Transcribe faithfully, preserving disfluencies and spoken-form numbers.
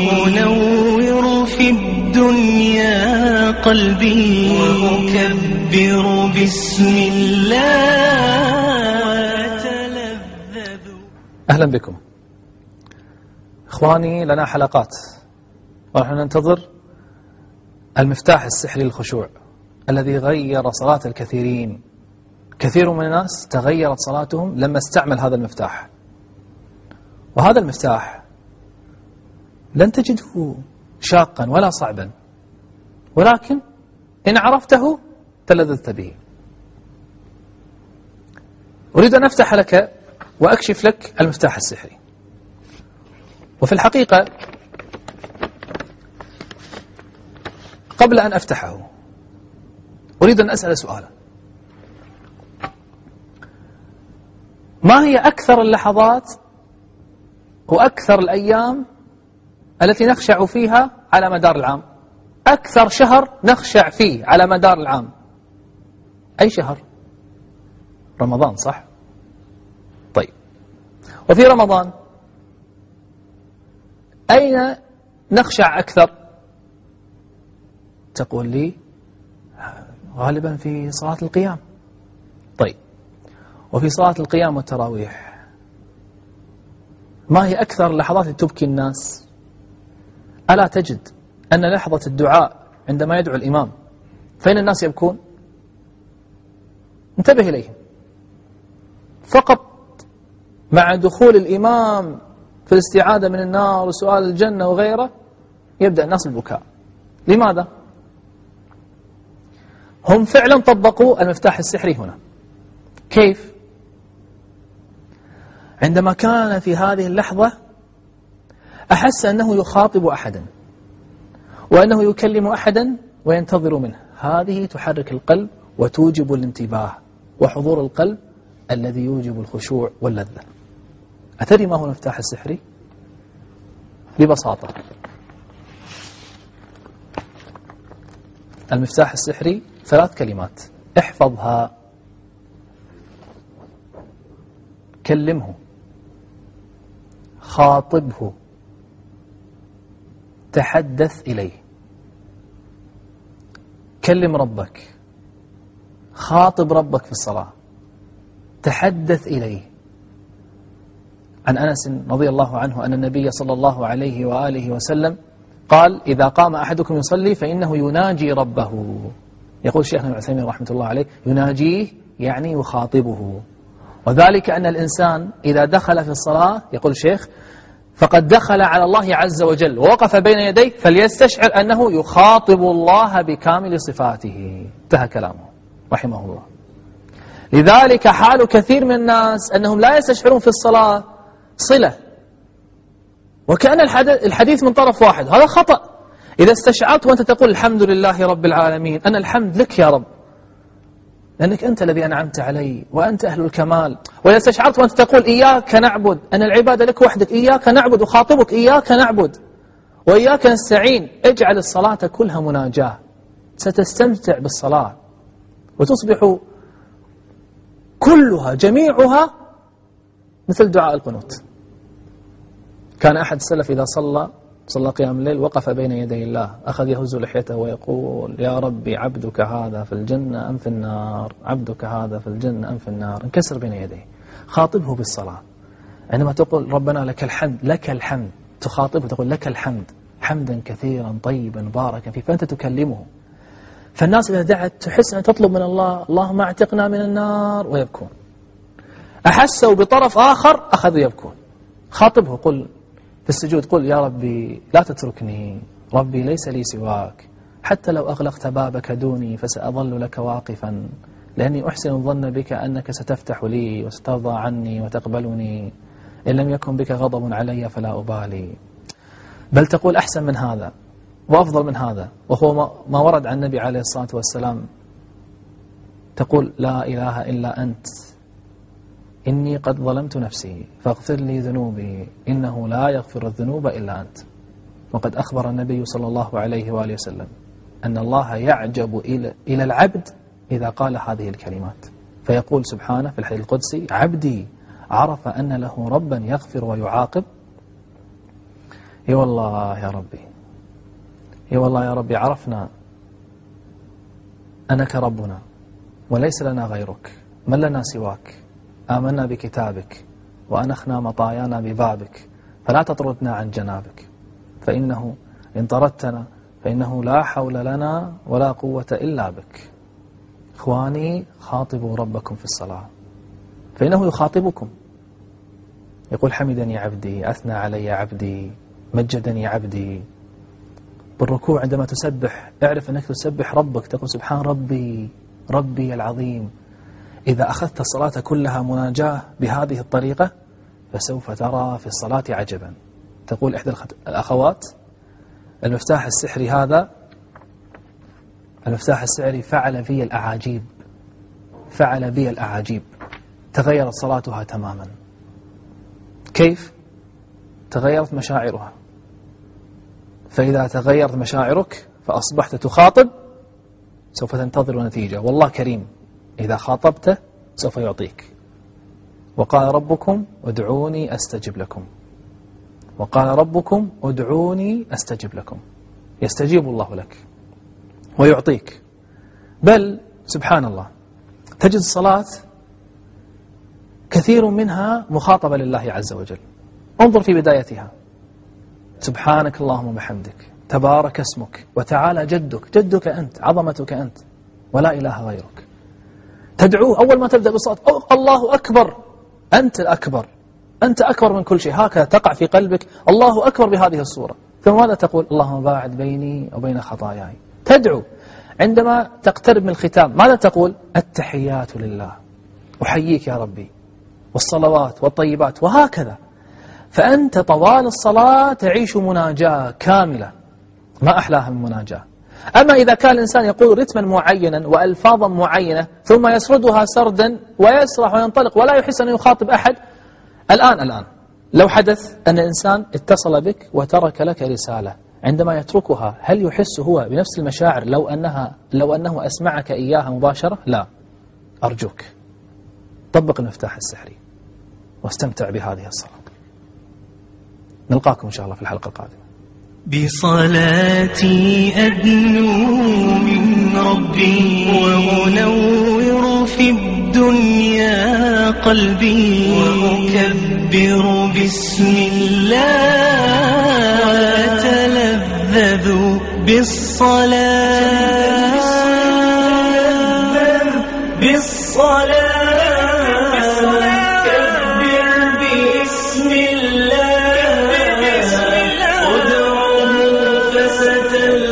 أنور في الدنيا قلبي وأكبر بسم الله وأتلذذ. أهلا بكم إخواني، لنا حلقات ونحن ننتظر المفتاح السحري للخشوع الذي غير صلاة الكثيرين. كثير من الناس تغيرت صلاتهم لما استعمل هذا المفتاح، وهذا المفتاح لن تجده شاقا ولا صعبا، ولكن إن عرفته تلذذت به. أريد أن أفتح لك وأكشف لك المفتاح السحري. وفي الحقيقة قبل أن أفتحه أريد أن أسأل سؤالا: ما هي أكثر اللحظات وأكثر الأيام التي نخشع فيها على مدار العام؟ أكثر شهر نخشع فيه على مدار العام أي شهر؟ رمضان، صح؟ طيب، وفي رمضان أين نخشع أكثر؟ تقول لي غالبا في صلاة القيام. طيب، وفي صلاة القيام والتراويح ما هي أكثر اللحظات اللي تبكي الناس؟ ألا تجد أن لحظة الدعاء عندما يدعو الإمام فإن الناس يبكون؟ انتبه إليهم. فقط مع دخول الإمام في الاستعاذة من النار وسؤال الجنة وغيره يبدأ الناس بالبكاء. لماذا؟ هم فعلا طبقوا المفتاح السحري هنا. كيف؟ عندما كان في هذه اللحظة أحس أنه يخاطب أحدا وأنه يكلم أحدا وينتظر منه. هذه تحرك القلب وتوجب الانتباه وحضور القلب الذي يوجب الخشوع واللذة. أتدري ما هو المفتاح السحري؟ ببساطة، المفتاح السحري ثلاث كلمات، احفظها: كلمه، خاطبه، تحدث إليه. كلم ربك، خاطب ربك في الصلاة، تحدث إليه. عن أنس رضي الله عنه أن النبي صلى الله عليه وآله وسلم قال: إذا قام أحدكم يصلي فإنه يناجي ربه. يقول شيخنا ابن عثيمين رحمة الله عليه: يناجيه يعني يخاطبه. وذلك أن الإنسان إذا دخل في الصلاة، يقول الشيخ، فقد دخل على الله عز وجل ووقف بين يديه فليستشعر أنه يخاطب الله بكامل صفاته. انتهى كلامه رحمه الله. لذلك حال كثير من الناس أنهم لا يستشعرون في الصلاة صلة، وكأن الحديث من طرف واحد. هذا خطأ. إذا استشعرت وأنت تقول الحمد لله رب العالمين، أنا الحمد لك يا رب لأنك أنت الذي أنعمت علي وأنت أهل الكمال. وإذا استشعرت وأنت تقول إياك نعبد، أن العبادة لك وحدك، إياك نعبد وخاطبك إياك نعبد وإياك نستعين، اجعل الصلاة كلها مناجاة. ستستمتع بالصلاة وتصبح كلها جميعها مثل دعاء القنوت. كان أحد السلف إذا صلى صلى قيام الليل وقف بين يدي الله، أخذ يهز لحيته ويقول: يا ربي عبدك هذا في الجنة أم في النار؟ عبدك هذا في الجنة أم في النار؟ انكسر بين يديه. خاطبه بالصلاة. عندما تقول ربنا لك الحمد، لك الحمد، تخاطبه تقول لك الحمد حمدا كثيرا طيبا باركا فيه، فأنت تكلمه. فالناس إذا دعت تحس أن تطلب من الله: اللهم اعتقنا من النار، ويبكون. أحسوا بطرف آخر أخذوا يبكون. خاطبه، قل في السجود، قل: يا ربي لا تتركني، ربي ليس لي سواك، حتى لو أغلقت بابك دوني فسأظل لك واقفا، لأني أحسن الظن بك أنك ستفتح لي وسترضى عني وتقبلني، إن لم يكن بك غضب علي فلا أبالي. بل تقول أحسن من هذا وأفضل من هذا، وهو ما ورد عن النبي عليه الصلاة والسلام. تقول: لا إله إلا أنت، إني قد ظلمت نفسي فاغفر لي ذنوبي، إنه لا يغفر الذنوب إلا أنت. وقد أخبر النبي صلى الله عليه وآله وسلم أن الله يعجب إلى العبد إذا قال هذه الكلمات، فيقول سبحانه في الحديث القدسي: عبدي عرف أن له ربا يغفر ويعاقب، اي والله يا ربي، اي والله يا ربي عرفنا أنك ربنا وليس لنا غيرك، من لنا سواك، آمنا بكتابك وأنخنا مطايانا ببابك، فلا تطردنا عن جنابك، فإنه إن طردتنا فإنه لا حول لنا ولا قوة إلا بك. إخواني، خاطبوا ربكم في الصلاة فإنه يخاطبكم. يقول حمدني عبدي، أثنى علي عبدي، مجدني عبدي. بالركوع عندما تسبح اعرف أنك تسبح ربك، تقول سبحان ربي ربي العظيم. إذا أخذت الصلاة كلها مناجاة بهذه الطريقة فسوف ترى في الصلاة عجبا. تقول إحدى الأخوات المفتاح السحري هذا، المفتاح السحري فعل في الأعاجيب، فعل بي الأعاجيب، تغيرت صلاتها تماما. كيف؟ تغيرت مشاعرها. فإذا تغيرت مشاعرك فأصبحت تخاطب سوف تنتظر نتيجة، والله كريم إذا خاطبته سوف يعطيك. وقال ربكم ادعوني أستجب لكم، وقال ربكم ادعوني أستجب لكم. يستجيب الله لك ويعطيك. بل سبحان الله تجد الصلاة كثير منها مخاطبة لله عز وجل. انظر في بدايتها: سبحانك اللهم وبحمدك، تبارك اسمك، وتعالى جدك، جدك أنت، عظمتك أنت، ولا إله غيرك. تدعوه أول ما تبدأ بالصلاة: الله أكبر، أنت الأكبر، أنت أكبر من كل شيء. هكذا تقع في قلبك الله أكبر بهذه الصورة. ثم ماذا تقول؟ اللهم باعد بيني وبين خطاياي. تدعو. عندما تقترب من الختام ماذا تقول؟ التحيات لله، أحييك يا ربي، والصلوات والطيبات، وهكذا. فأنت طوال الصلاة تعيش مناجاة كاملة، ما أحلاها من مناجاة. أما إذا كان الإنسان يقول رتما معينا وألفاظا معينة ثم يسردها سردا ويسرح وينطلق ولا يحس أنه يخاطب أحد، الآن الآن لو حدث أن الإنسان اتصل بك وترك لك رسالة، عندما يتركها هل يحس هو بنفس المشاعر لو أنها لو أنه أسمعك إياها مباشرة؟ لا. أرجوك طبق المفتاح السحري واستمتع بهذه الصلاة. نلقاكم إن شاء الله في الحلقة القادمة. بصلاتي أدنو من ربي، وأنور في الدنيا قلبي، وأكبر بسم الله، وأتلذذ بالصلاة، بالصلاة، كبر باسم الله، ادعوه فستلقى